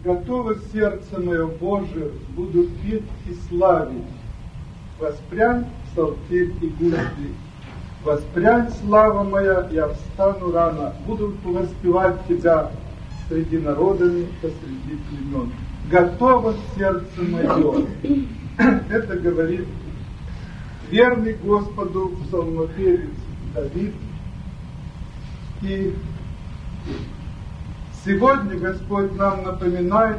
Готово сердце мое, Боже, буду петь и славить. Воспрянь, псалтирь и гусли. Воспрянь, слава моя, я встану рано, буду воспевать Тебя среди народами, посреди племен. Готово сердце мое. Это говорит верный Господу псалмопевец Давид. И сегодня Господь нам напоминает,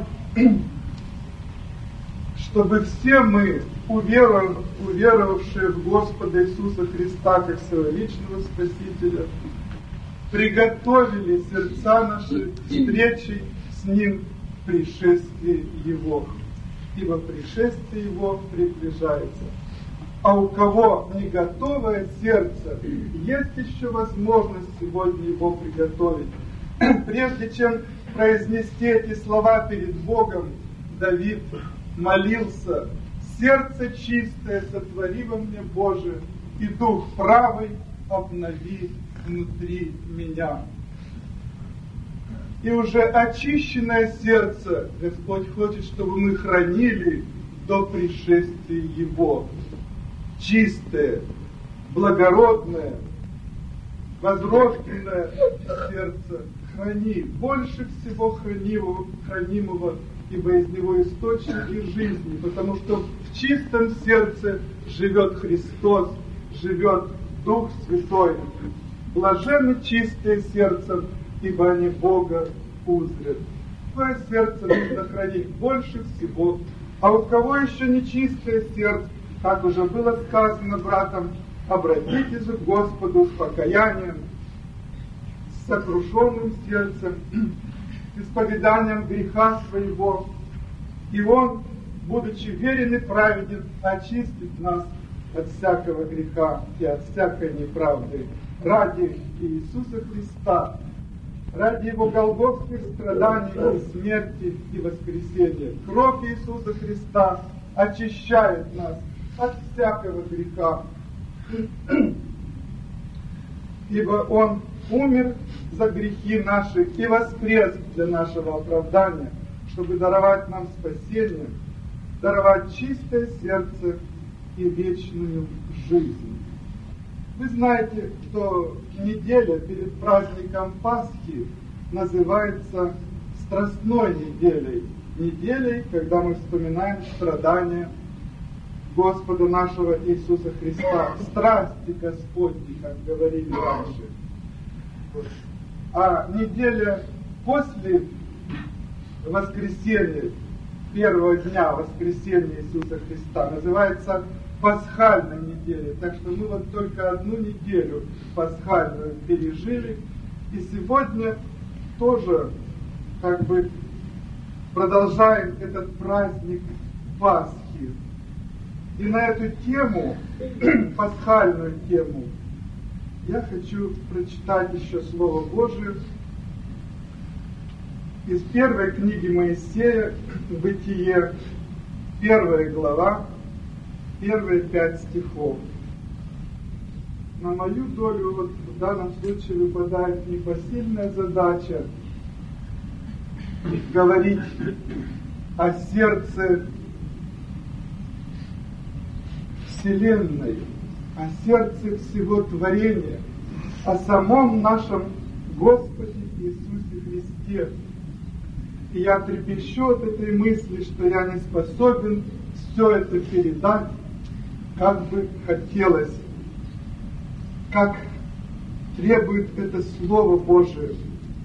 чтобы все мы, уверовавшие в Господа Иисуса Христа как своего личного Спасителя, приготовили сердца наши к встрече с Ним в пришествии Его. Ибо пришествие Его приближается. А у кого не готовое сердце, есть еще возможность сегодня его приготовить. Прежде чем произнести эти слова перед Богом, Давид молился: «Сердце чистое сотвори во мне, Боже, и дух правый обнови внутри меня». И уже очищенное сердце Господь хочет, чтобы мы хранили до пришествия Его. Чистое, благородное, возрожденное сердце храни, больше всего хранимого, ибо из него источники жизни, потому что в чистом сердце живет Христос, живет Дух Святой. Блаженны чистые сердцем, ибо они Бога узрят. Твое сердце нужно хранить больше всего. А у кого еще не чистое сердце, как уже было сказано братом, обратитесь к Господу с покаянием, с сокрушенным сердцем, с исповеданием греха своего, и Он, будучи верен и праведен, очистит нас от всякого греха и от всякой неправды ради Иисуса Христа, ради Его голгофских страданий и смерти и воскресения. Кровь Иисуса Христа очищает нас от всякого греха, ибо Он умер за грехи наши и воскрес для нашего оправдания, чтобы даровать нам спасение, даровать чистое сердце и вечную жизнь. Вы знаете, что неделя перед праздником Пасхи называется Страстной неделей, неделей, когда мы вспоминаем страдания Господа нашего Иисуса Христа, страсти Господни, как говорили раньше. А неделя после воскресения, первого дня воскресения Иисуса Христа, называется Пасхальной неделей. Так что мы вот только одну неделю пасхальную пережили, и сегодня тоже как бы продолжаем этот праздник Пасхи. И на эту тему, пасхальную тему, я хочу прочитать еще Слово Божие из первой книги Моисея, Бытие, 1 глава, первые 5 стихов. На мою долю вот в данном случае выпадает непосильная задача говорить о сердце Вселенной, о сердце всего творения, о самом нашем Господе Иисусе Христе. И я трепещу от этой мысли, что я не способен все это передать, как бы хотелось, как требует это Слово Божие.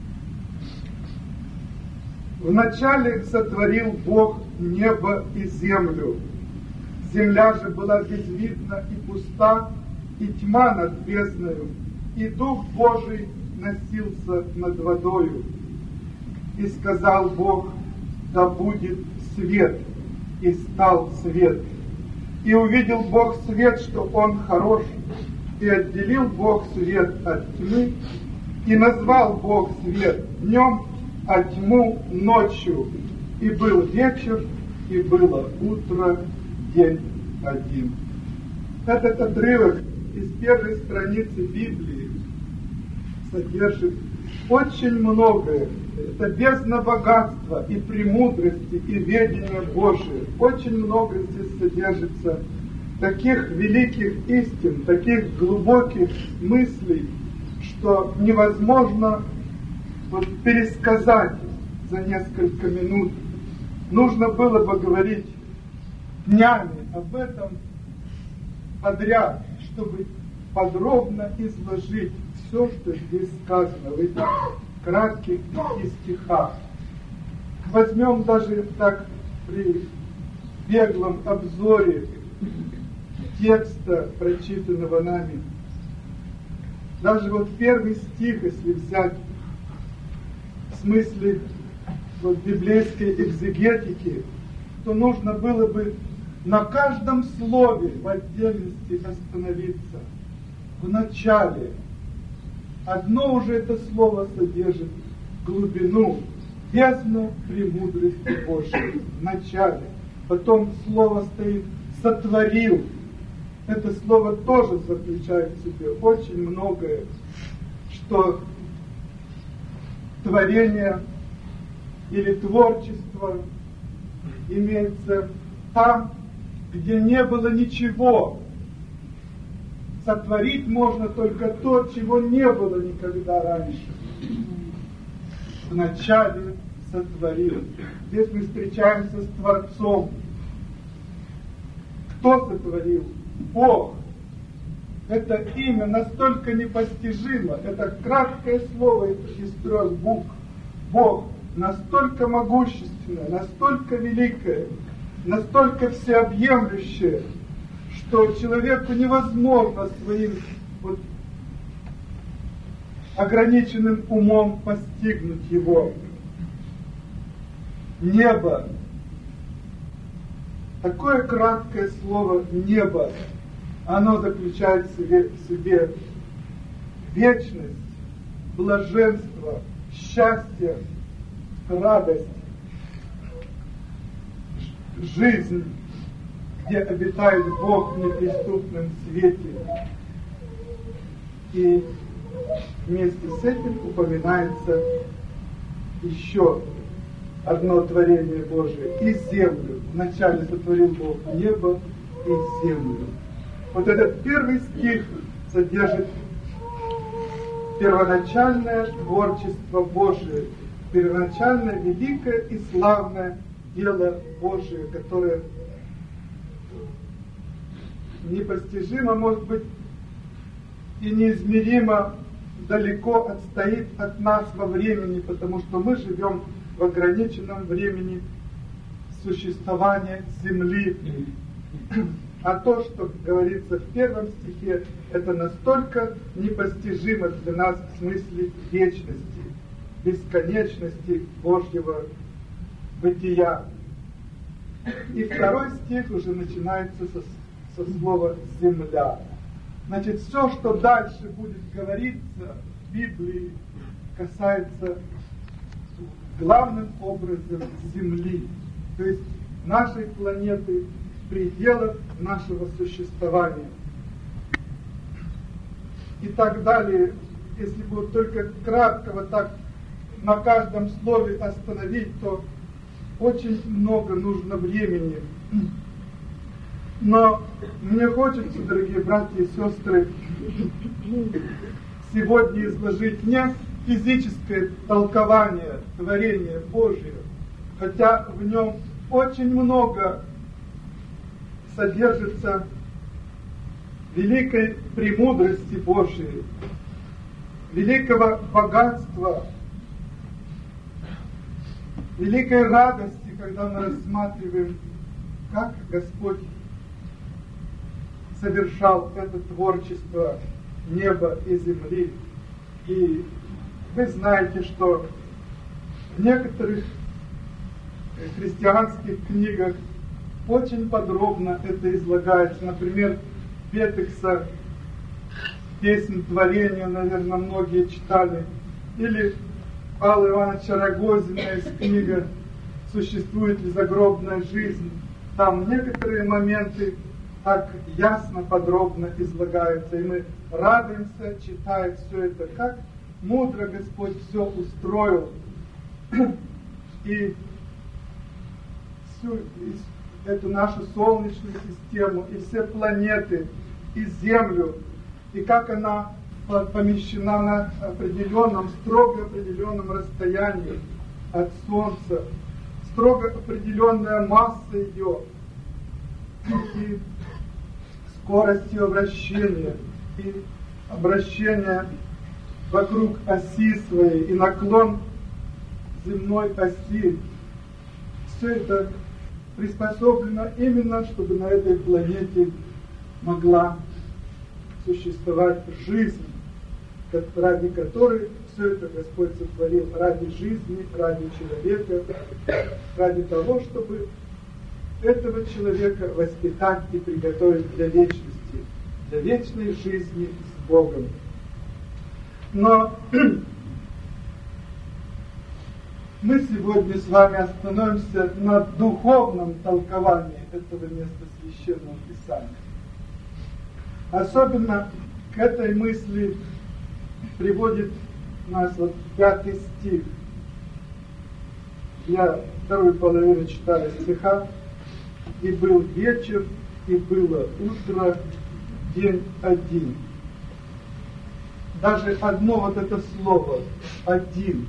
Вначале сотворил Бог небо и землю. Земля же была безвидна и пуста, и тьма над бездною, и Дух Божий носился над водою. И сказал Бог: да будет свет, и стал свет. И увидел Бог свет, что он хорош, и отделил Бог свет от тьмы, и назвал Бог свет днем, а тьму ночью. И был вечер, и было утро, день один. Этот отрывок из первой страницы Библии содержит очень многое это бездна богатства и премудрости, и ведения Божия. Очень много здесь содержится таких великих истин, таких глубоких мыслей, что невозможно пересказать за несколько минут. Нужно было бы говорить днями об этом подряд, чтобы подробно изложить все, что здесь сказано в этих кратких 5 стихах. Возьмем даже так при беглом обзоре текста, прочитанного нами. Даже первый стих, если взять в смысле библейской экзегетики, то нужно было бы на каждом слове в отдельности остановиться. В начале одно уже это слово содержит глубину, бездну премудрости Божией. В начале. Потом слово стоит «сотворил». Это слово тоже заключает в себе очень многое, что творение или творчество имеется там, где не было ничего. Сотворить можно только то, чего не было никогда раньше. Вначале сотворил. Здесь мы встречаемся с Творцом. Кто сотворил? Бог. Это имя настолько непостижимо. Это краткое слово из 3 букв. Бог настолько могущественное, настолько великое, настолько всеобъемлющее, что человеку невозможно своим ограниченным умом постигнуть его. Небо. Такое краткое слово «небо», оно заключает в себе вечность, блаженство, счастье, радость, жизнь, где обитает Бог в неприступном свете. И вместе с этим упоминается еще одно творение Божие и землю. Вначале сотворил Бог небо и землю. Этот первый стих содержит первоначальное творчество Божие, первоначальное великое и славное дело Божие, которое непостижимо, может быть, и неизмеримо далеко отстоит от нас во времени, потому что мы живем в ограниченном времени существования Земли. А то, что говорится в первом стихе, это настолько непостижимо для нас в смысле вечности, бесконечности Божьего бытия. И второй стих уже начинается со слова «земля». Значит, все, что дальше будет говориться в Библии, касается главным образом Земли, то есть нашей планеты, пределов нашего существования. И так далее, если бы только кратко так на каждом слове остановить, то очень много нужно времени. Но мне хочется, дорогие братья и сестры, сегодня изложить не физическое толкование творения Божия, хотя в нем очень много содержится великой премудрости Божией, великого богатства, великой радости, когда мы рассматриваем, как Господь совершал это творчество неба и земли. И вы знаете, что в некоторых христианских книгах очень подробно это излагается. Например, Петекса «Песнь творения», наверное, многие читали. Или Павла Ивановича Рогозина из книги «Существует ли загробная жизнь». Там некоторые моменты так ясно, подробно излагаются. И мы радуемся, читая все это, как мудро Господь все устроил. и всю эту нашу Солнечную систему, и все планеты, и Землю, и как она помещена на строго определенном расстоянии от Солнца, строго определенная масса ее, и скорость ее вращения, и обращение вокруг оси своей, и наклон земной оси. Все это приспособлено именно, чтобы на этой планете могла существовать жизнь, ради которой все это Господь сотворил, ради жизни, ради человека, ради того, чтобы этого человека воспитать и приготовить для вечности, для вечной жизни с Богом. Но мы сегодня с вами остановимся на духовном толковании этого места Священного Писания. Особенно к этой мысли приводит нас 5 стих. Я вторую половину читаю стиха. «И был вечер, и было утро, день один». Даже одно это слово «один».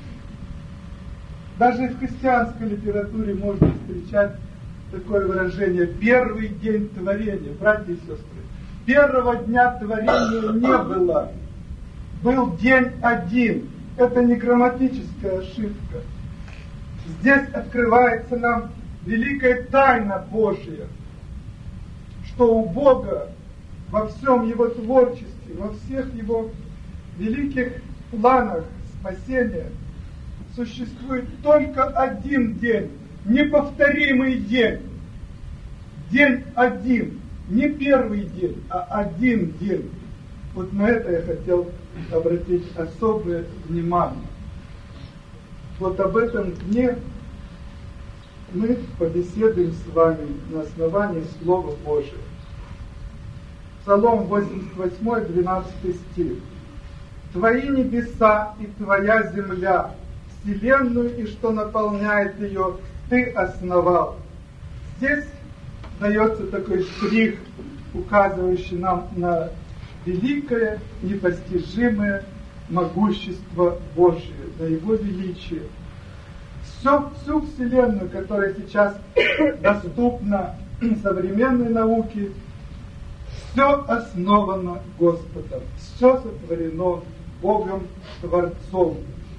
Даже в христианской литературе можно встречать такое выражение «первый день творения». Братья и сестры, первого дня творения не было. Был день один. Это не грамматическая ошибка. Здесь открывается нам великая тайна Божия, что у Бога во всем Его творчестве, во всех Его великих планах спасения существует только один день, неповторимый день. День один, не первый день, а один день. Вот на это я хотел обратить особое внимание. Вот об этом дне мы побеседуем с вами на основании Слова Божия. Псалом 88, 12 стих. «Твои небеса и Твоя земля, вселенную и что наполняет ее, Ты основал». Здесь дается такой штрих, указывающий нам на великое, непостижимое могущество Божие, на Его величие. Всю Вселенную, которая сейчас доступна современной науке, все основано Господом, все сотворено Богом Творцом.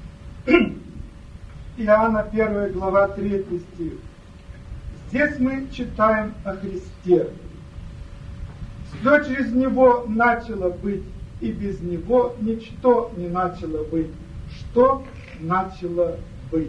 Иоанна 1 глава 3 стих. Здесь мы читаем о Христе. Все через Него начало быть, и без Него ничто не начало быть. Что начало быть?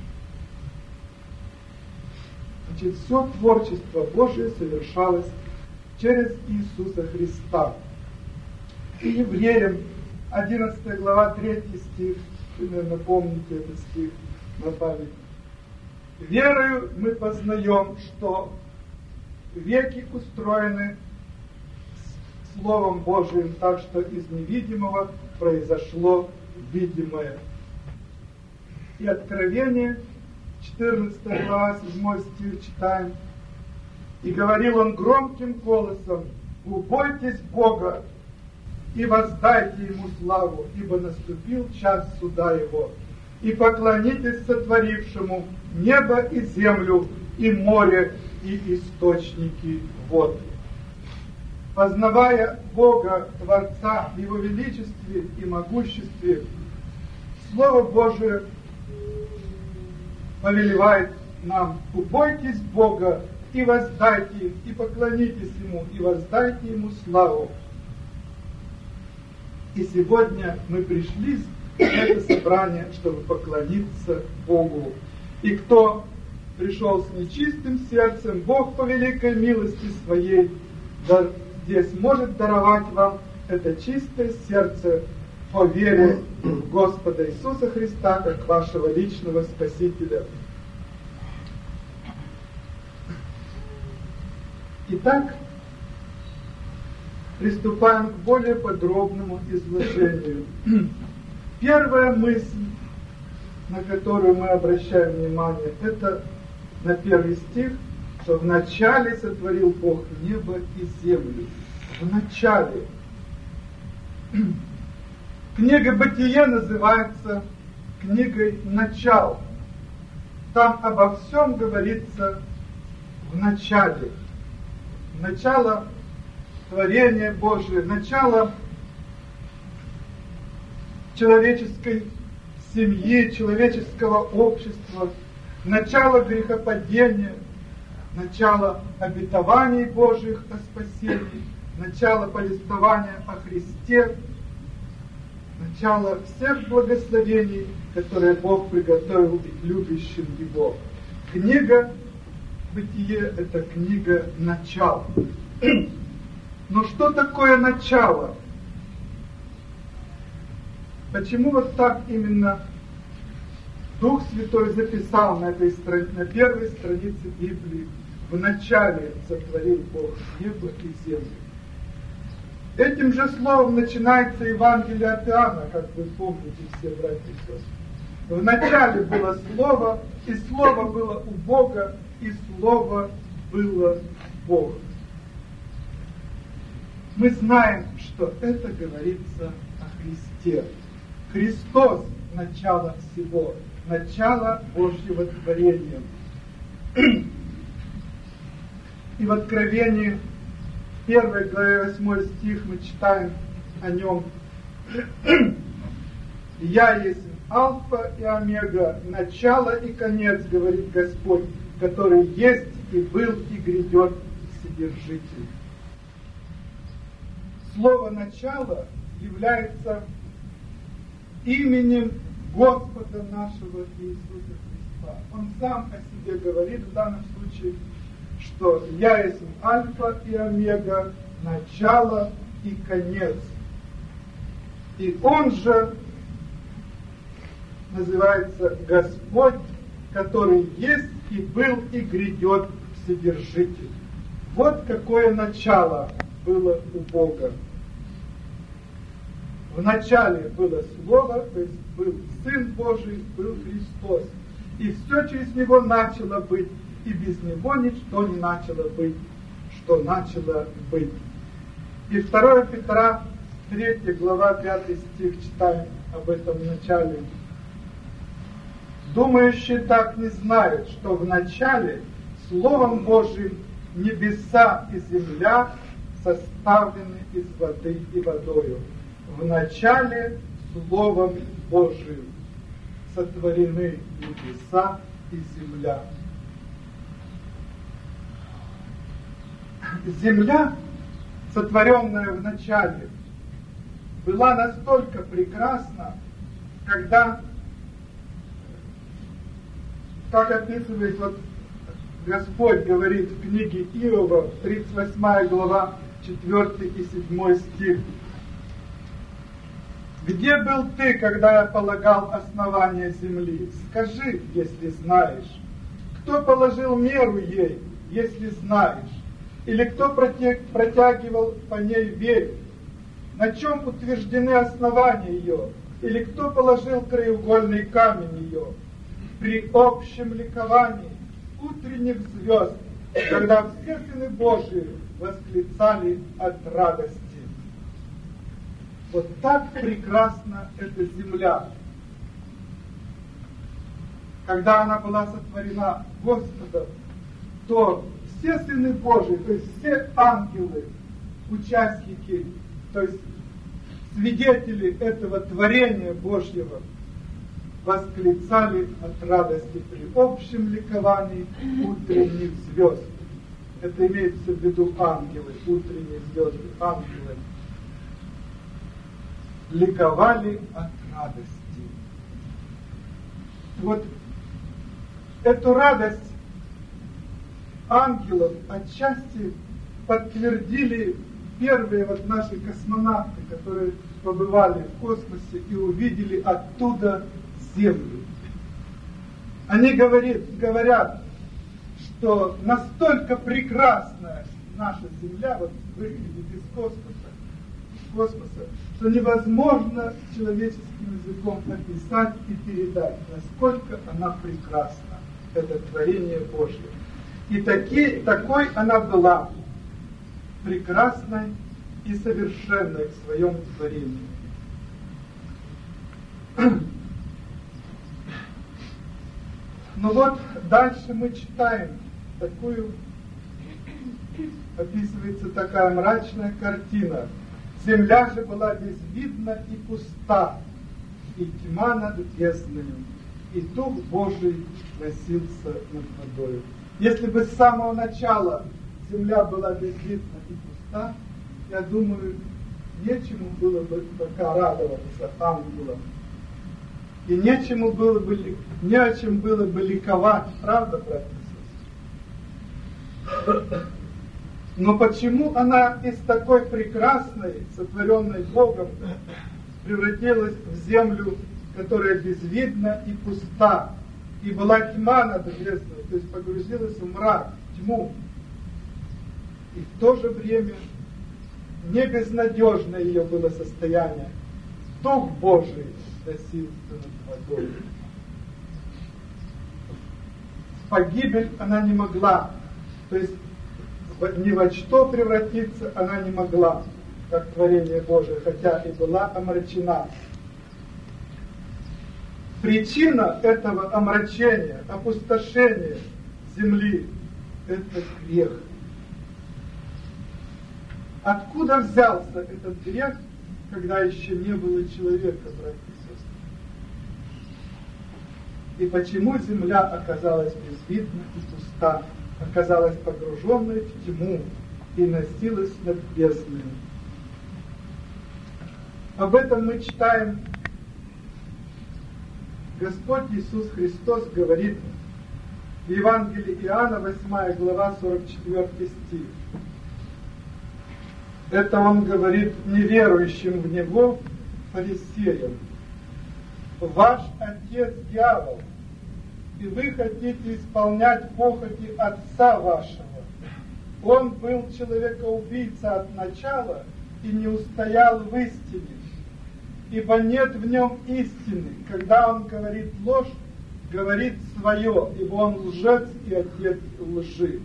Значит, все творчество Божие совершалось через Иисуса Христа. И Евреям 11 глава 3 стих, вы, наверное, помните этот стих на память. «Верою мы познаем, что веки устроены Словом Божиим, так что из невидимого произошло видимое». И Откровение 14 глава 7 стих читаем. «И говорил он громким голосом: убойтесь Бога и воздайте Ему славу, ибо наступил час суда Его, и поклонитесь сотворившему небо и землю, и море, и источники вод». Познавая Бога, Творца, в Его величестве и могуществе, Слово Божие повелевает нам: убойтесь Бога и воздайте, и поклонитесь Ему, и воздайте Ему славу. И сегодня мы пришли в это собрание, чтобы поклониться Богу. И кто пришел с нечистым сердцем, Бог по великой милости Своей здесь может даровать вам это чистое сердце по вере в Господа Иисуса Христа, как вашего личного Спасителя. Итак, приступаем к более подробному изложению. Первая мысль, на которую мы обращаем внимание, это на первый стих, что вначале сотворил Бог небо и землю. Вначале. Книга Бытия называется книгой начал. Там обо всем говорится в начале. Начало творения Божие, начало человеческой семьи, человеческого общества, начало грехопадения, начало обетований Божьих о спасении, начало повествования о Христе, начало всех благословений, которые Бог приготовил любящим Его. Книга Бытие – это книга начала. Но что такое начало? Почему вот так именно Дух Святой записал на первой странице Библии: в начале сотворил Бог небо и землю? Этим же словом начинается Евангелие от Иоанна, как вы помните, все братья и сестры. В начале было Слово, и Слово было у Бога, и Слово было Бог. Мы знаем, что это говорится о Христе. Христос – начало всего, начало Божьего творения. И в Откровении, 1 главе 8 стих, мы читаем о нем: «Я есть Алфа и Омега, начало и конец, говорит Господь, который есть и был и грядет Вседержитель». Слово «начало» является именем Господа нашего Иисуса Христа. Он сам о себе говорит в данном случае, что «Я есть Альфа и Омега, начало и конец». И Он же называется Господь, который есть и был и грядет Вседержитель. Вот какое начало было у Бога. В начале было Слово, то есть был Сын Божий, был Христос. И все через Него начало быть, и без Него ничто не начало быть, что начало быть. И 2 Петра, 3 глава, 5 стих, читаем об этом начале. «Думающие так не знают, что в начале Словом Божиим небеса и земля составлены из воды и водою. В начале Словом Божиим сотворены небеса и земля». Земля, сотворенная в начале, была настолько прекрасна, когда, как описывает вот Господь, говорит в книге Иова, 38 глава, 4 и 7 стих: «Где был ты, когда я полагал основание земли? Скажи, если знаешь. Кто положил меру ей, если знаешь? Или кто протягивал по ней веер? На чем утверждены основания ее? Или кто положил краеугольный камень ее? При общем ликовании утренних звезд, когда все сыны Божии восклицали от радости». Вот так прекрасна эта земля. Когда она была сотворена Господом, то все сыны Божии, то есть все ангелы, участники, то есть свидетели этого творения Божьего, восклицали от радости при общем ликовании утренних звезд. Это имеется в виду ангелы, утренние звезды, ангелы. Ликовали от радости. Вот эту радость ангелов отчасти подтвердили первые вот наши космонавты, которые побывали в космосе и увидели оттуда Землю. Они говорят, что настолько прекрасная наша Земля, вот выглядит из космоса, космоса, что невозможно человеческим языком описать и передать, насколько она прекрасна, это творение Божье. И такой она была, прекрасной и совершенной в своем творении. Ну вот, дальше мы читаем такую, описывается такая мрачная картина. Земля же была безвидна и пуста, и тьма над бездною, и Дух Божий носился над водою. Если бы с самого начала земля была безвидна и пуста, я думаю, нечему было бы пока радоваться ангелам. И не о чем было бы ликовать, правда, братья и сестры? Но почему она из такой прекрасной, сотворенной Богом, превратилась в землю, которая безвидна и пуста, и была тьма над бездной, то есть погрузилась в мрак, тьму, и в то же время не безнадежное ее было состояние. Дух Божий носился над водой. В погибель она не могла, то есть ни во что превратиться она не могла, как творение Божие, хотя и была омрачена. Причина этого омрачения, опустошения земли – это грех. Откуда взялся этот грех, когда еще не было человека, братья и сестры? И почему земля оказалась безвидна и пуста, оказалась погруженной в тьму и носилась над бездной? Об этом мы читаем. Господь Иисус Христос говорит в Евангелии Иоанна, 8 глава, 44 стих. Это Он говорит неверующим в Него фарисеям. Ваш отец дьявол, и вы хотите исполнять похоти отца вашего. Он был человекоубийца от начала и не устоял в истине, ибо нет в нем истины. Когда он говорит ложь, говорит свое, ибо он лжец и отец лжи.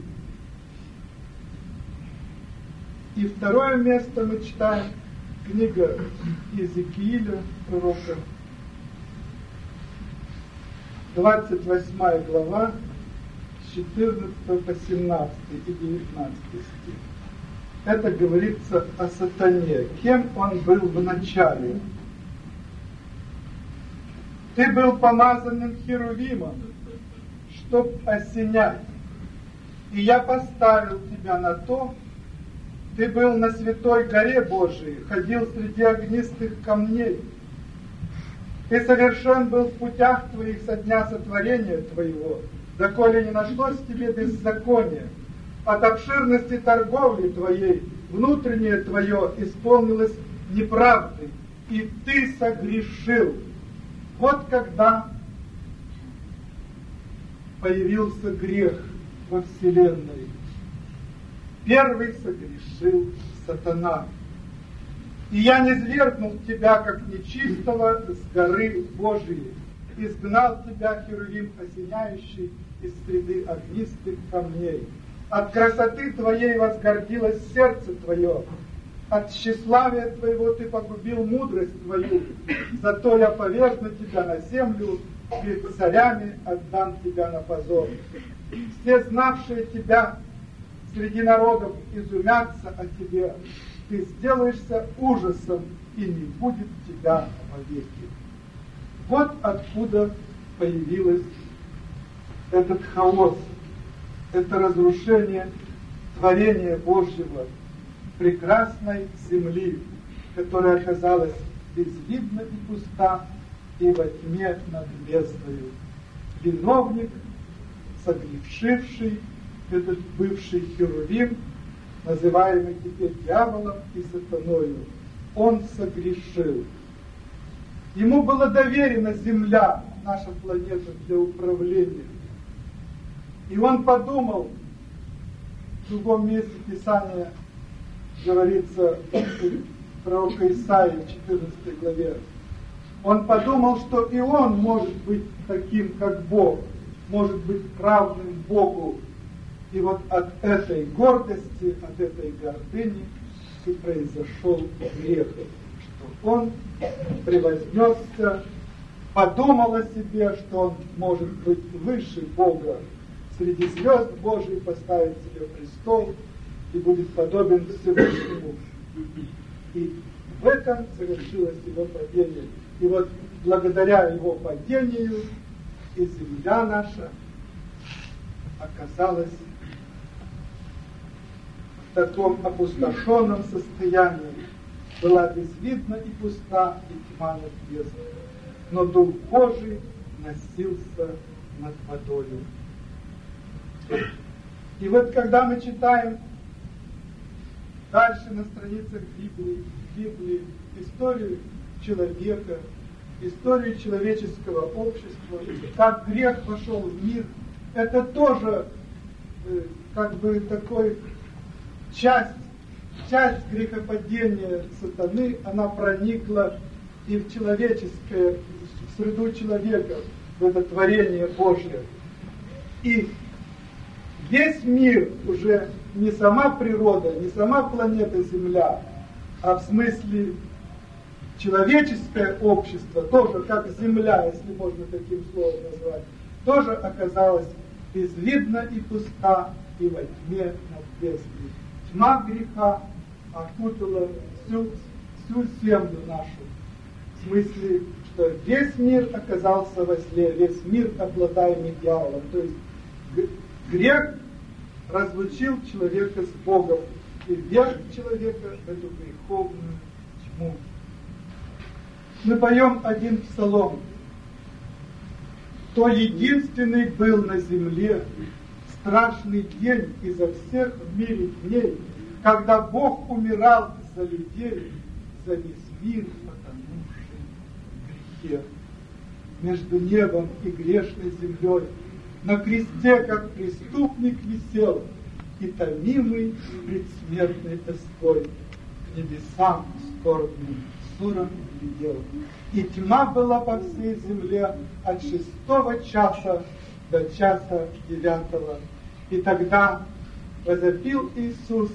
И второе место мы читаем, книга Иезекииля, пророка, 28 глава, с 14 по 17 и 19 стих. Это говорится о сатане, кем он был в начале. Ты был помазанным херувимом, чтоб осенять, и я поставил тебя на то. Ты был на святой горе Божией, ходил среди огнистых камней. Ты совершен был в путях твоих со дня сотворения твоего, доколе не нашлось в тебе беззакония. От обширности торговли твоей внутреннее твое исполнилось неправдой, и ты согрешил. Вот когда появился грех во вселенной. Первый согрешил сатана. И я низвергнул тебя, как нечистого, с горы Божией, изгнал тебя, херувим осеняющий, из среды огнистых камней. От красоты твоей возгордилось сердце твое, от тщеславия твоего ты погубил мудрость твою, зато я повергну тебя на землю, перед царями отдам тебя на позор. Все знавшие тебя среди народов изумятся о тебе, ты сделаешься ужасом, и не будет тебя вовеки. Вот откуда появилось этот хаос, это разрушение творения Божьего, прекрасной земли, которая оказалась безвидна и пуста, и во тьме над бездною. Виновник, согрешивший, этот бывший херувим, называемый теперь дьяволом и сатаною, он согрешил. Ему была доверена земля, наша планета, для управления. И он подумал, в другом месте Писания говорится, пророка Исаии в 14 главе. Он подумал, что и он может быть таким, как Бог, может быть равным Богу. И вот от этой гордости, от этой гордыни и произошел грех, что он превознесся, подумал о себе, что он может быть выше Бога, среди звезд Божьих поставит себе престол и будет подобен Всевышнему. И в этом совершилось его падение. И вот благодаря его падению и земля наша оказалась в таком опустошенном состоянии. Была безвидна и пуста, и тьма над бездной. Но Дух Божий носился над водою. И вот когда мы читаем дальше на страницах Библии историю человека, историю человеческого общества, как грех вошел в мир, это тоже как бы такой часть грехопадения сатаны, она проникла и в человеческое, в среду человека, в это творение Божье. И весь мир уже не сама природа, не сама планета Земля, а в смысле человеческое общество, тоже как Земля, если можно таким словом назвать, тоже оказалось безвидна и пуста, и во тьме над бездной. Тьма греха окутала всю землю нашу. В смысле, что весь мир оказался во зле, весь мир обладаемый дьяволом. То есть грех разлучил человека с Богом и вверг человека в эту греховную тьму. Мы поем один псалом. «То единственный был на земле страшный день изо всех в мире дней, когда Бог умирал за людей, за весь мир, потонувший в грехе. Между небом и грешной землей на кресте, как преступник, висел, и томимый предсмертной тоской к небесам скорбным взором глядел. И тьма была по всей земле от 6 часа до часа 9. И тогда возопил Иисус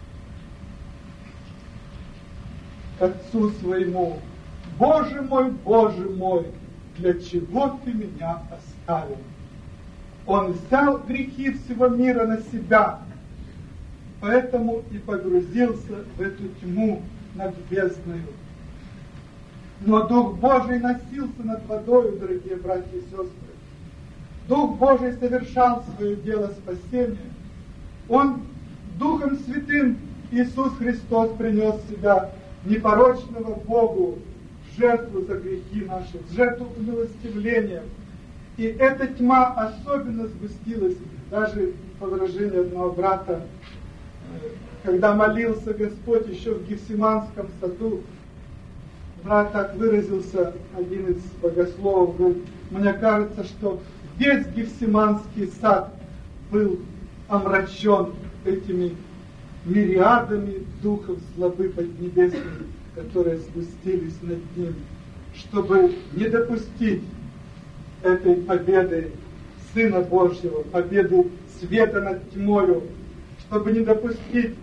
к Отцу Своему: Боже мой, для чего Ты меня оставил? Он взял грехи всего мира на себя, поэтому и погрузился в эту тьму над бездною. Но Дух Божий носился над водою, дорогие братья и сестры. Дух Божий совершал свое дело спасения. Он Духом Святым, Иисус Христос, принес себя непорочного Богу в жертву за грехи наши, в жертву умилостивления. И эта тьма особенно сгустилась, даже по выражению одного брата, когда молился Господь еще в Гефсиманском саду. Брат так выразился, один из богословов, говорит: мне кажется, что весь Гефсиманский сад был омрачен этими мириадами духов злобы поднебесных, которые спустились над ним, чтобы не допустить этой победы Сына Божьего, победы света над тьмою, чтобы не допустить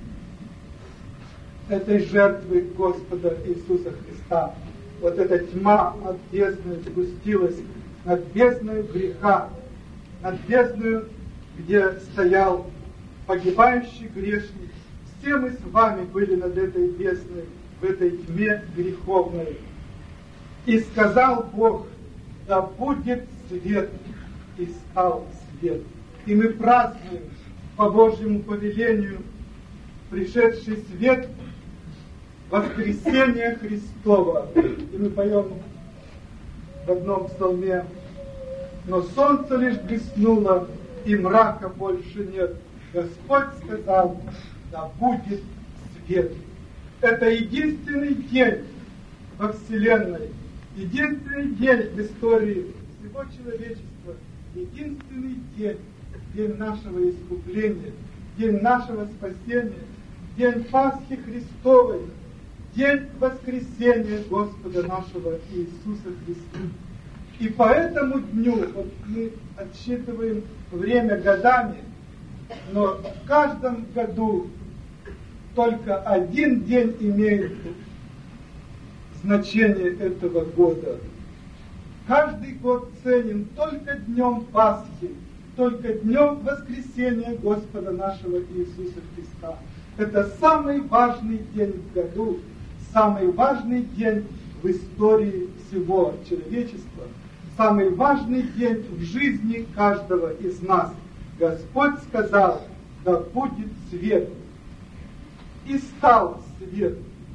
этой жертвы Господа Иисуса Христа. Вот эта тьма от бездны сгустилась над бездною греха, над бездною, где стоял погибающий грешник. Все мы с вами были над этой бездной, в этой тьме греховной. И сказал Бог: да будет свет, и стал свет. И мы празднуем по Божьему повелению пришедший свет воскресения Христова. И мы поем в одном псалме: но солнце лишь блеснуло, и мрака больше нет. Господь сказал: да будет свет. Это единственный день во Вселенной, единственный день в истории всего человечества, единственный день, день нашего искупления, день нашего спасения, день Пасхи Христовой, день воскресения Господа нашего Иисуса Христа. И по этому дню, вот мы отсчитываем время годами, но в каждом году только один день имеет значение этого года. Каждый год ценен только днем Пасхи, только днем воскресения Господа нашего Иисуса Христа. Это самый важный день в году, самый важный день в истории всего человечества, самый важный день в жизни каждого из нас. Господь сказал: да будет свет. И стал свет.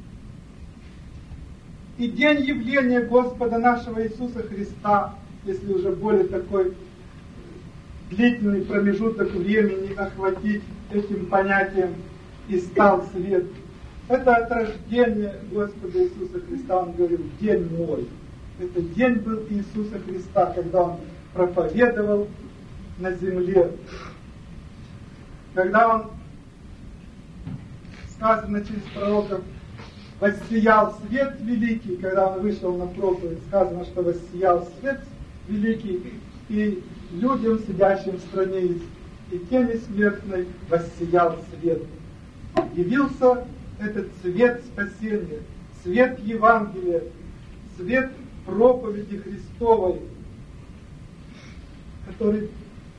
И день явления Господа нашего Иисуса Христа, если уже более такой длительный промежуток времени охватить этим понятием «и стал свет», это от рождения Господа Иисуса Христа. Он говорил: день мой. Это день был Иисуса Христа, когда Он проповедовал на земле. Когда Он, сказано через пророков, воссиял свет великий, когда Он вышел на проповедь, сказано, что воссиял свет великий, и людям, сидящим в стране и тени смертной, воссиял свет. Явился этот свет спасения, свет Евангелия, свет проповеди Христовой, который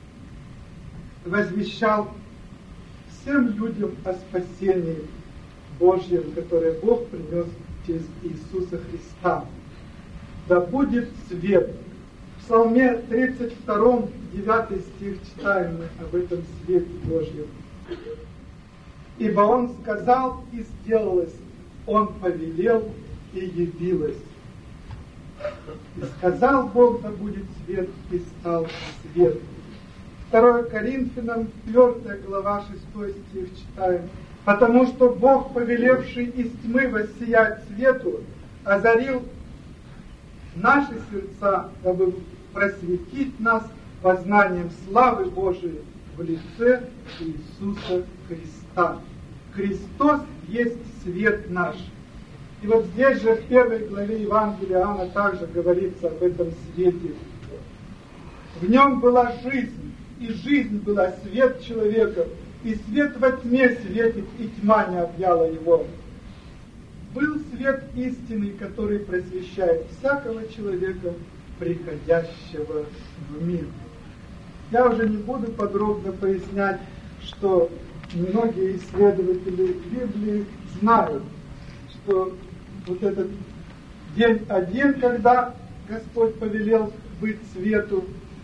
возвещал всем людям о спасении Божьем, которое Бог принес через Иисуса Христа. Да будет свет. В Псалме 32, 9 стих читаем мы об этом свете Божьем. Ибо Он сказал, и сделалось, Он повелел, и явилось. И сказал Бог: да будет свет, и стал свет. 2 Коринфянам 4 глава 6 стих читаем. Потому что Бог, повелевший из тьмы воссиять свету, озарил наши сердца, дабы просветить нас познанием славы Божией в лице Иисуса Христа. Христос есть свет наш. И вот здесь же в 1 главе Евангелия Иоанна также говорится об этом свете. В нем была жизнь, и жизнь была свет человека, и свет во тьме светит, и тьма не объяла его. Был свет истинный, который просвещает всякого человека, приходящего в мир. Я уже не буду подробно пояснять, что многие исследователи Библии знают, что вот этот день один, когда Господь повелел быть свету,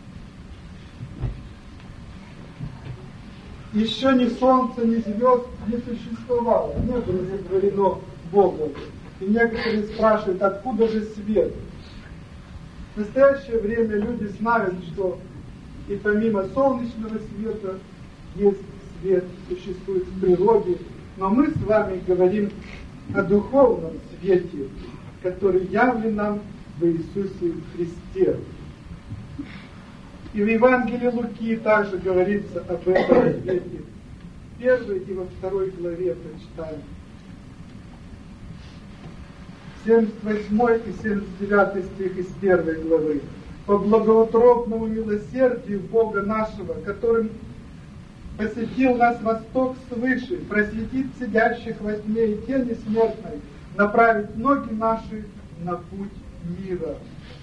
еще ни солнца, ни звезд не существовало, не было сотворено Богом. И некоторые спрашивают, откуда же свет? В настоящее время люди знают, что и помимо солнечного света есть свет, существует в природе, но мы с вами говорим о духовном свете, который явлен нам в Иисусе Христе. И в Евангелии Луки также говорится об этом свете. В 1 и во 2 главе прочитаем. 78 и 79 стих из 1 главы. «По благоутробному милосердию Бога нашего, которым посетил нас восток свыше, просветит сидящих во тьме и тени смертной, направить ноги наши на путь мира».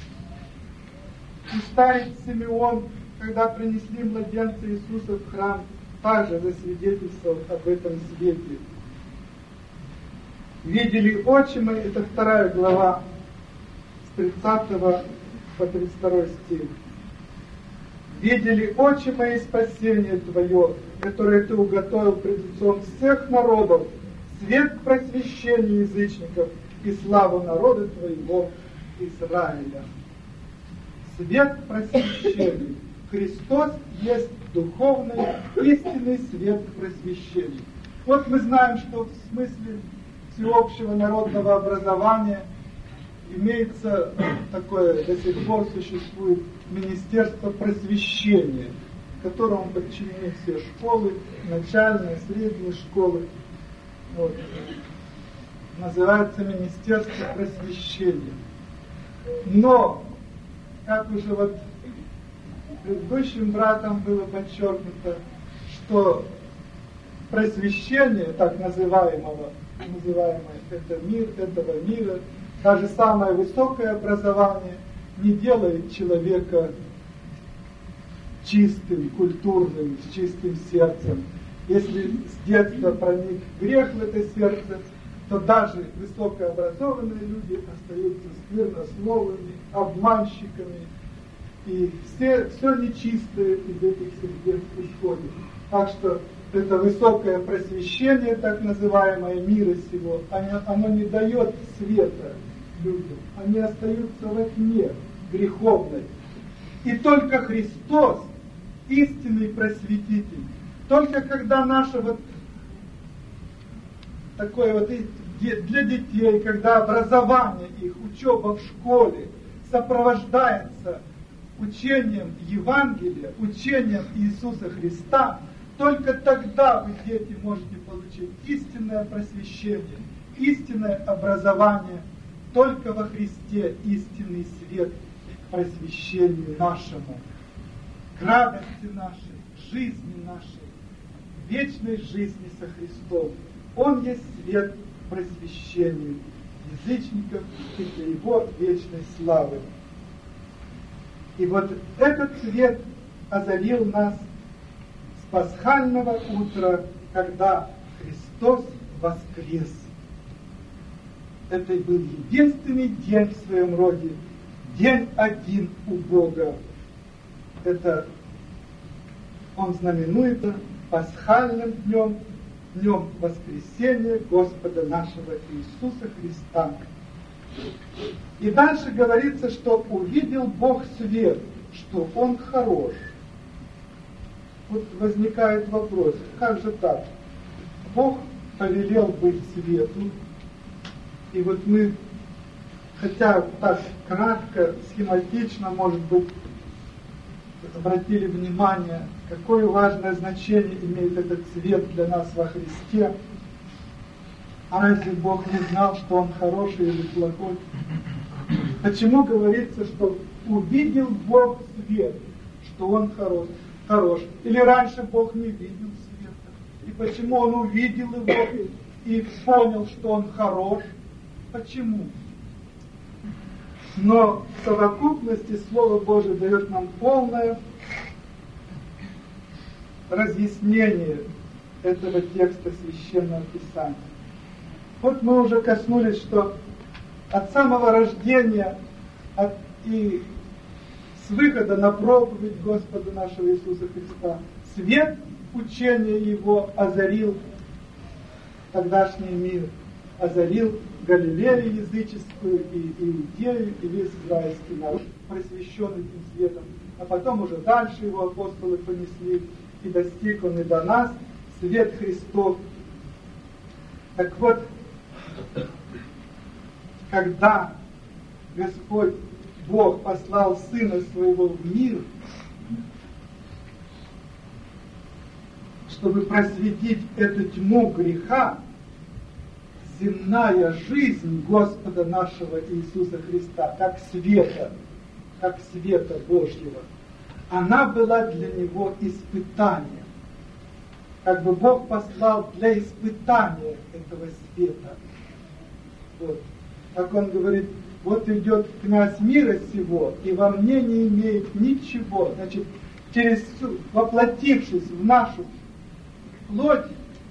И старец Симеон, когда принесли младенца Иисуса в храм, также засвидетельствовал об этом свете. «Видели очи мои», это 2 глава, с 30 по 32 стих. «Видели очи мои спасение Твое, которое Ты уготовил пред лицом всех народов, свет просвещения язычников и славу народа Твоего Израиля». Свет просвещения. Христос есть духовный, истинный свет просвещения. Вот мы знаем, что в смысле всеобщего народного образования имеется такое, до сих пор существует Министерство просвещения, которому подчинены все школы, начальные, средние школы. Вот. называется Министерство просвещения. Но, как уже вот предыдущим братом было подчеркнуто, что просвещение, так называемое этого мира, даже самое высокое образование не делает человека чистым, культурным, с чистым сердцем. Если с детства проник грех в это сердце, то даже высокообразованные люди остаются сквернословными, обманщиками, и все нечистое из этих сердец исходит. Так что это высокое просвещение, так называемое мира сего, оно не дает света людям, они остаются во тьме греховной. И только Христос, истинный просветитель, только когда наше вот такое вот для детей, когда образование их, учеба в школе сопровождается учением Евангелия, учением Иисуса Христа, только тогда вы, дети, можете получить истинное просвещение, истинное образование. Только во Христе истинный свет к просвещению нашему, к радости нашей, жизни нашей, вечной жизни со Христом. Он есть свет к просвещению язычников и для Его вечной славы. И вот этот свет озарил нас с пасхального утра, когда Христос воскрес. Это был единственный день в своем роде, день один у Бога. Это он знаменуется пасхальным днем, днем воскресения Господа нашего Иисуса Христа. И дальше говорится, что увидел Бог свет, что Он хорош. Вот возникает вопрос, как же так? Бог повелел быть свету, и вот мы, хотя так кратко, схематично, может быть, обратили внимание, какое важное значение имеет этот свет для нас во Христе. А разве Бог не знал, что Он хороший или плохой? Почему говорится, что увидел Бог свет, что Он хорош? Или раньше Бог не видел света? И почему Он увидел его и понял, что Он хорош? Почему? Но в совокупности Слово Божие дает нам полное разъяснение этого текста Священного Писания. Вот мы уже коснулись, что от самого рождения и с выхода на проповедь Господа нашего Иисуса Христа свет учения Его озарил тогдашний мир, озарил Галилею языческую, и Иудею, и весь израильский народ, просвещенный этим светом. А потом уже дальше его апостолы понесли, и достиг он и до нас, свет Христов. Так вот, когда Господь Бог послал Сына Своего в мир, чтобы просветить эту тьму греха, земная жизнь Господа нашего Иисуса Христа, как света Божьего, она была для Него испытанием. Как бы Бог послал для испытания этого света. Вот. Как Он говорит, вот идет князь мира сего, и во мне не имеет ничего. Значит, воплотившись в нашу плоть,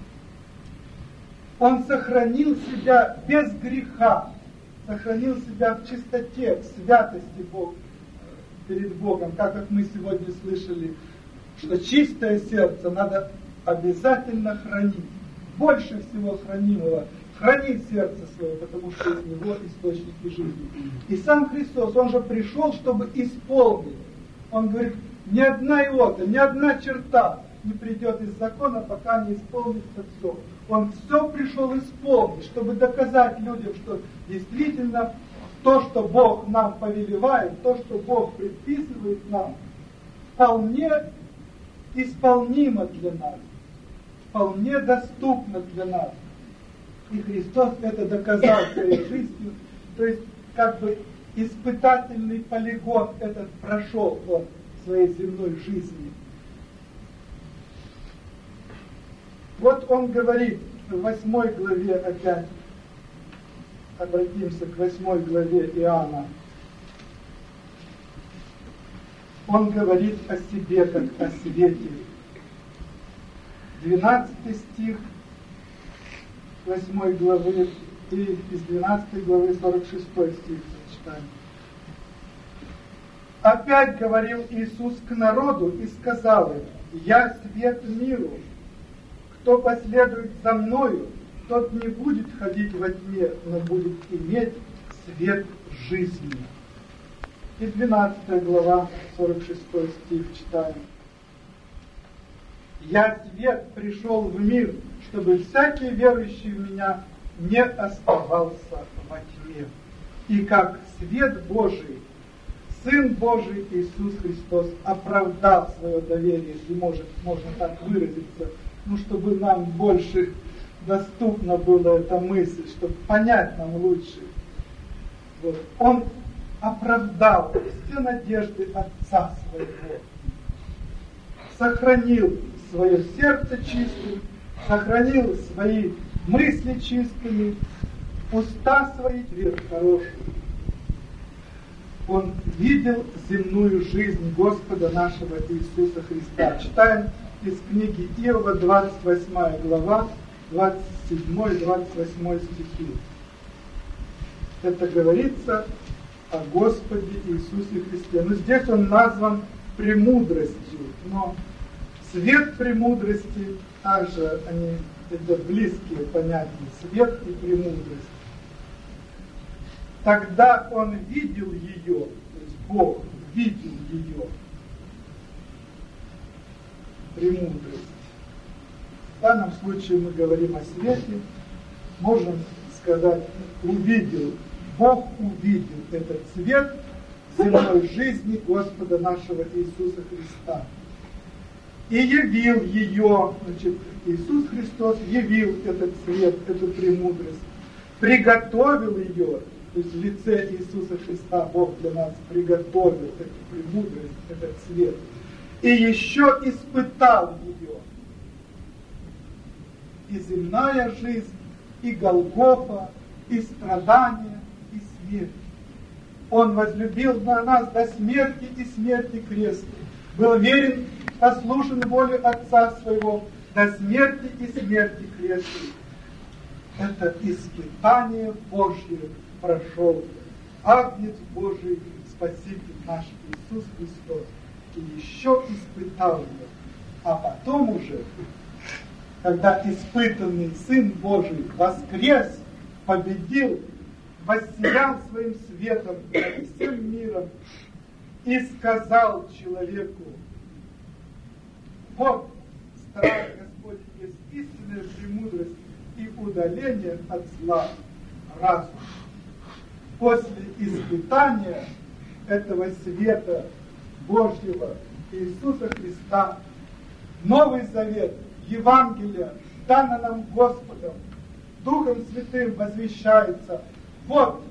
Он сохранил себя без греха, сохранил себя в чистоте, в святости перед Богом, как мы сегодня слышали, что чистое сердце надо обязательно хранить. Больше всего хранимого храни сердце свое, потому что из него источники жизни. И сам Христос, Он же пришел, чтобы исполнить. Он говорит, ни одна иота, ни одна черта не придет из закона, пока не исполнится все. Он все пришел исполнить, чтобы доказать людям, что действительно то, что Бог нам повелевает, то, что Бог предписывает нам, вполне исполнимо для нас, вполне доступно для нас. И Христос это доказал своей жизнью. То есть, как бы испытательный полигон этот прошел он в своей земной жизни. Вот он говорит в 8 главе опять, обратимся к 8 главе Иоанна. Он говорит о себе, как о свете. 12 стих 8 главы и из 12 главы 46 стих читаем. Опять говорил Иисус к народу и сказал им: «Я свет миру. Кто последует за Мною, тот не будет ходить во тьме, но будет иметь свет жизни». И 12 глава, 46 стих читаем. «Я свет пришел в мир, чтобы всякий верующий в Меня не оставался во тьме. И как свет Божий, Сын Божий Иисус Христос оправдал свое доверие, если можно так выразиться, чтобы нам больше доступна была эта мысль, чтобы понять нам лучше. Вот. Он оправдал все надежды Отца Своего, сохранил свое сердце чистым, сохранил свои мысли чистыми, уста свои хорошие. Он видел земную жизнь Господа нашего Иисуса Христа. Читаем из книги Иова, 28 глава, 27-28 стихи. Это говорится о Господе Иисусе Христе. Но здесь он назван премудростью. Но свет премудрости, также они это близкие понятия, свет и премудрость. Тогда он видел ее, то есть Бог видел ее, премудрость. В данном случае мы говорим о свете, можем сказать, увидел, Бог увидел этот свет земной жизни Господа нашего Иисуса Христа. И явил ее, значит, Иисус Христос явил этот свет, эту премудрость, приготовил ее, то есть в лице Иисуса Христа Бог для нас приготовил эту премудрость, этот свет, и еще испытал ее. И земная жизнь, и Голгофа, и страдания, и смерть. Он возлюбил на нас до смерти и смерти крестной, был верен, послушен воле Отца Своего до смерти и смерти крестной. Это испытание Божье прошел Агнец Божий, Спаситель наш Иисус Христос, и еще испытал его. А потом уже, когда испытанный Сын Божий воскрес, победил, воссиял своим светом над всем миром и сказал человеку: вот страх Господень есть истинная премудрость и удаление от зла разум. После испытания этого света Божьего Иисуса Христа, Новый Завет, Евангелие, дано нам Господом, Духом Святым возвещается: вот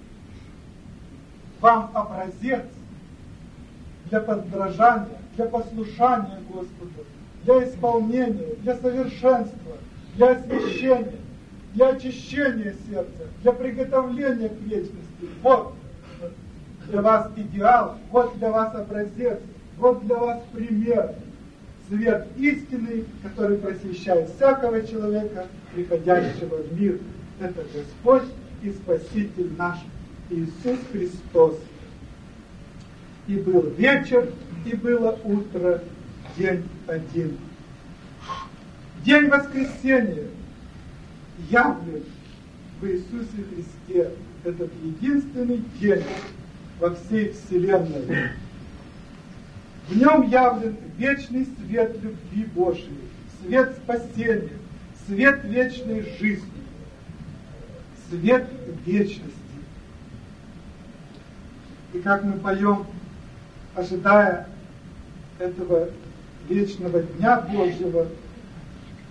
вам образец для подражания, для послушания Господу, для исполнения, для совершенства, для освящения, для очищения сердца, для приготовления к вечности. Вот для вас идеал, вот для вас образец, вот для вас пример. Свет истины, который просвещает всякого человека, приходящего в мир. Это Господь и Спаситель наш Иисус Христос. И был вечер, и было утро, день один. День воскресения явлен в Иисусе Христе. Этот единственный день во всей вселенной. В нем явлен вечный свет любви Божией, свет спасения, свет вечной жизни, свет вечности. И как мы поем, ожидая этого вечного Дня Божьего,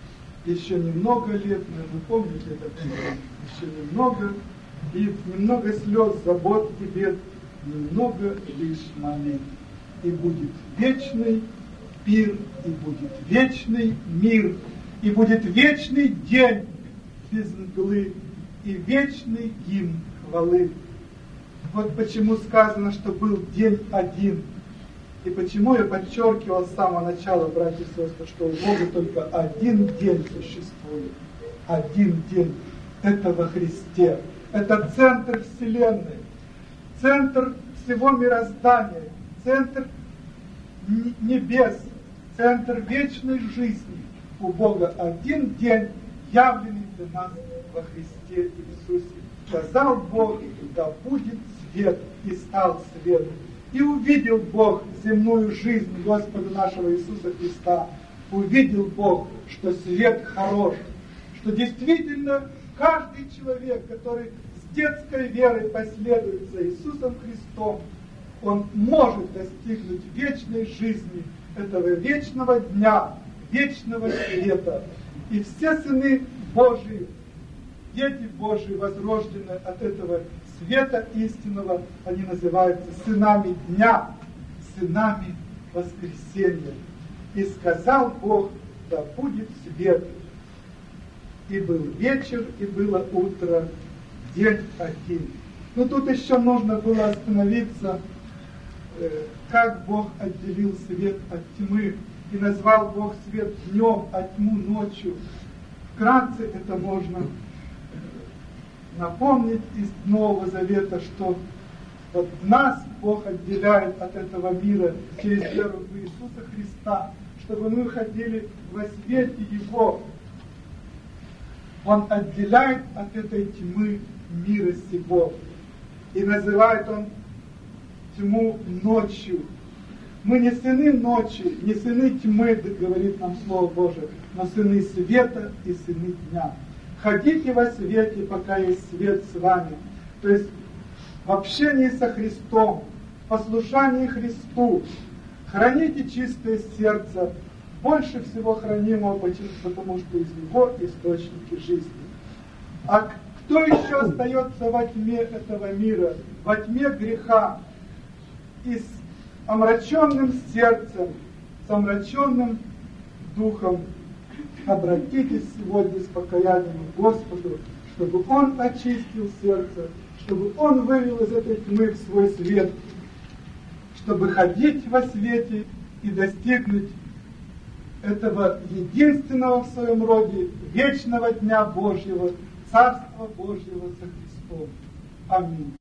еще немного лет, вы помните этот стих, еще немного, и немного слез, забот и бед, немного лишь момент. И будет вечный пир, и будет вечный мир, и будет вечный день без мглы, и вечный гимн хвалы. Вот почему сказано, что был день один. И почему я подчеркивал с самого начала, братья и сестры, что у Бога только один день существует. Один день. Это во Христе. Это центр Вселенной. Центр всего мироздания. Центр небес. Центр вечной жизни. У Бога один день, явленный для нас во Христе Иисусе. Сказал Бог, да будет свет, и стал свет. И увидел Бог земную жизнь Господа нашего Иисуса Христа. Увидел Бог, что свет хорош, что действительно каждый человек, который с детской верой последует за Иисусом Христом, он может достигнуть вечной жизни, этого вечного дня, вечного света. И все сыны Божии, дети Божии, возрожденные от этого света истинного, они называются сынами дня, сынами воскресения. И сказал Бог, да будет свет. И был вечер, и было утро, день один. Но тут еще нужно было остановиться, как Бог отделил свет от тьмы. И назвал Бог свет днем, а тьму ночью. Вкратце это можно напомнить из Нового Завета, что вот нас Бог отделяет от этого мира через веру в Иисуса Христа, чтобы мы ходили во свете Его. Он отделяет от этой тьмы мира сего. И называет Он тьму ночью. Мы не сыны ночи, не сыны тьмы, говорит нам Слово Божие, но сыны света и сыны дня. Ходите во свете, пока есть свет с вами. То есть в общении со Христом, в послушании Христу. Храните чистое сердце, больше всего хранимого, потому что из него источники жизни. А кто еще остается во тьме этого мира, во тьме греха, и с омраченным сердцем, с омраченным духом? Обратитесь сегодня с покаянием к Господу, чтобы Он очистил сердце, чтобы Он вывел из этой тьмы в свой свет, чтобы ходить во свете и достигнуть этого единственного в своем роде вечного Дня Божьего, Царства Божьего со Христом. Аминь.